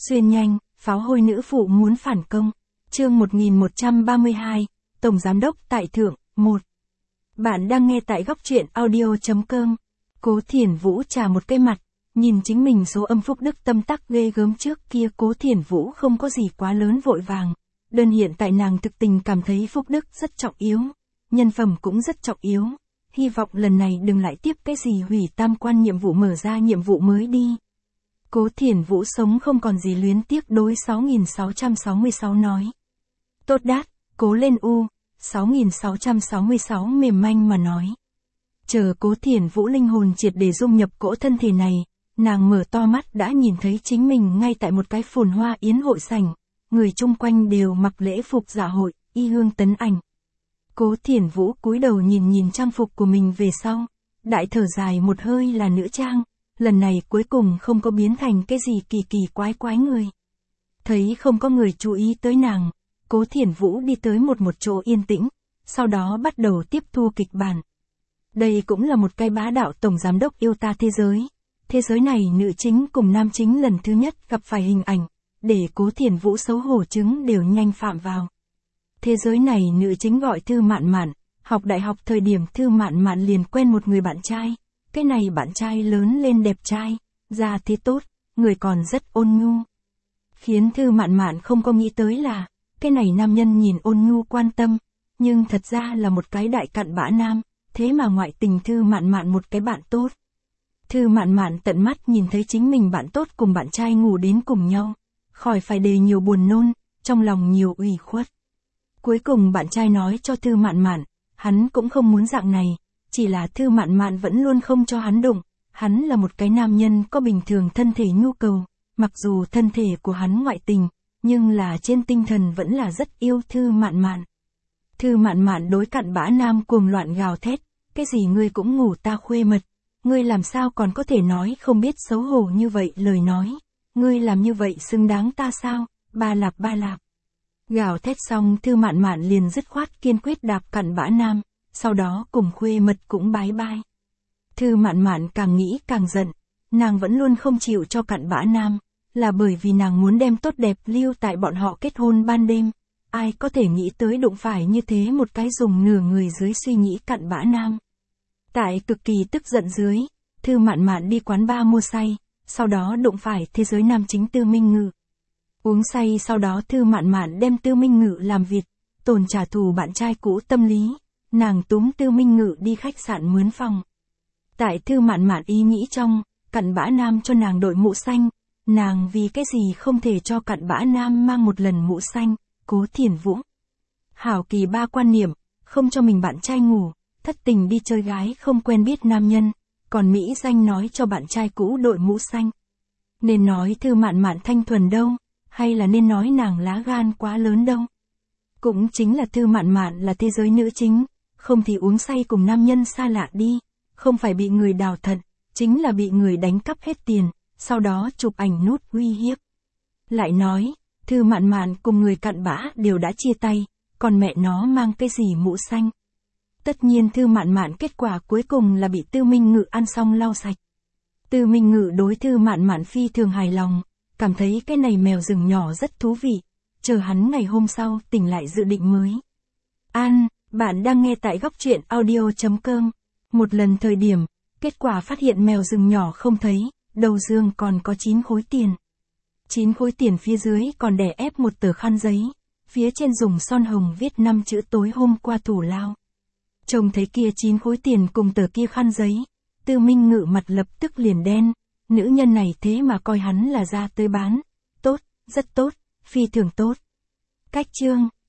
Xuyên nhanh, pháo hôi nữ phụ muốn phản công. Chương 1132, Tổng Giám đốc tại Thượng, 1. Bạn đang nghe tại góc truyện audio.com. Cố Thiển Vũ trà một cái mặt, nhìn chính mình số âm phúc đức tâm tắc ghê gớm trước kia. Cố Thiển Vũ không có gì quá lớn vội vàng. Đơn hiện tại nàng thực tình cảm thấy phúc đức rất trọng yếu, nhân phẩm cũng rất trọng yếu. Hy vọng lần này đừng lại tiếp cái gì hủy tam quan nhiệm vụ mở ra nhiệm vụ mới đi. Cố Thiển Vũ sống không còn gì luyến tiếc đối 6666 nói. Tốt đát, cố lên u, 6666 mềm manh mà nói. Chờ Cố Thiển Vũ linh hồn triệt để dung nhập cỗ thân thể này, nàng mở to mắt đã nhìn thấy chính mình ngay tại một cái phồn hoa yến hội sảnh, người chung quanh đều mặc lễ phục dạ hội, y hương tấn ảnh. Cố Thiển Vũ cúi đầu nhìn trang phục của mình về sau, đại thở dài một hơi là nữ trang, lần này cuối cùng không có biến thành cái gì kỳ kỳ quái người. Thấy không có người chú ý tới nàng, Cố Thiển Vũ đi tới một chỗ yên tĩnh, sau đó bắt đầu tiếp thu kịch bản. Đây cũng là một cái bá đạo tổng giám đốc yêu ta thế giới. Thế giới này nữ chính cùng nam chính lần thứ nhất gặp phải hình ảnh, để Cố Thiển Vũ xấu hổ chứng đều nhanh phạm vào. Thế giới này nữ chính gọi Thư Mạn Mạn, học đại học thời điểm Thư Mạn Mạn liền quen một người bạn trai. Cái này bạn trai lớn lên đẹp trai, da thế tốt, người còn rất ôn nhu. Khiến Thư Mạn Mạn không có nghĩ tới là, cái này nam nhân nhìn ôn nhu quan tâm, nhưng thật ra là một cái đại cặn bã nam, thế mà ngoại tình Thư Mạn Mạn một cái bạn tốt. Thư Mạn Mạn tận mắt nhìn thấy chính mình bạn tốt cùng bạn trai ngủ đến cùng nhau, khỏi phải đề nhiều buồn nôn, trong lòng nhiều ủy khuất. Cuối cùng bạn trai nói cho Thư Mạn Mạn, hắn cũng không muốn dạng này, chỉ là Thư Mạn Mạn vẫn luôn không cho hắn đụng, hắn là một cái nam nhân có bình thường thân thể nhu cầu, mặc dù thân thể của hắn ngoại tình, nhưng là trên tinh thần vẫn là rất yêu Thư Mạn Mạn. Thư Mạn Mạn đối cặn bã nam cuồng loạn gào thét, cái gì ngươi cũng ngủ ta khuê mật, ngươi làm sao còn có thể nói không biết xấu hổ như vậy lời nói, ngươi làm như vậy xứng đáng ta sao, ba lạp. Gào thét xong Thư Mạn Mạn liền dứt khoát kiên quyết đạp cặn bã nam, sau đó cùng khuê mật cũng bái bai. Thư Mạn Mạn càng nghĩ càng giận, nàng vẫn luôn không chịu cho cặn bã nam, là bởi vì nàng muốn đem tốt đẹp lưu tại bọn họ kết hôn ban đêm. Ai có thể nghĩ tới đụng phải như thế một cái dùng nửa người dưới suy nghĩ cặn bã nam. Tại cực kỳ tức giận dưới, Thư Mạn Mạn đi quán bar mua say, sau đó đụng phải thế giới nam chính Tư Minh Ngự. Uống say sau đó Thư Mạn Mạn đem Tư Minh Ngự làm vịt, tồn trả thù bạn trai cũ tâm lý, nàng túm Tư Minh Ngự đi khách sạn mướn phòng. Tại Thư Mạn Mạn ý nghĩ trong, cặn bã nam cho nàng đội mũ xanh, nàng vì cái gì không thể cho cặn bã nam mang một lần mũ xanh. Cố Thiển Vũ hảo kỳ ba quan niệm, không cho mình bạn trai ngủ, thất tình đi chơi gái không quen biết nam nhân, còn mỹ danh nói cho bạn trai cũ đội mũ xanh. Nên nói Thư Mạn Mạn thanh thuần đâu, hay là nên nói nàng lá gan quá lớn đâu. Cũng chính là Thư Mạn Mạn là thế giới nữ chính, không thì uống say cùng nam nhân xa lạ đi, không phải bị người đào thận, chính là bị người đánh cắp hết tiền, sau đó chụp ảnh nút uy hiếp. Lại nói, Thư Mạn Mạn cùng người cặn bã đều đã chia tay, còn mẹ nó mang cái gì mũ xanh. Tất nhiên Thư Mạn Mạn kết quả cuối cùng là bị Tư Minh Ngự ăn xong lau sạch. Tư Minh Ngự đối Thư Mạn Mạn phi thường hài lòng, cảm thấy cái này mèo rừng nhỏ rất thú vị, chờ hắn ngày hôm sau tỉnh lại dự định mới. Bạn đang nghe tại góc truyện audio.com. Một lần thời điểm, kết quả phát hiện mèo rừng nhỏ không thấy, đầu giường còn có 9 khối tiền. 9 khối tiền phía dưới còn đè ép một tờ khăn giấy, phía trên dùng son hồng viết 5 chữ tối hôm qua thủ lao. Trông thấy kia 9 khối tiền cùng tờ kia khăn giấy, Tư Minh Ngự mặt lập tức liền đen, nữ nhân này thế mà coi hắn là ra tới bán, tốt, rất tốt, phi thường tốt. Cách chương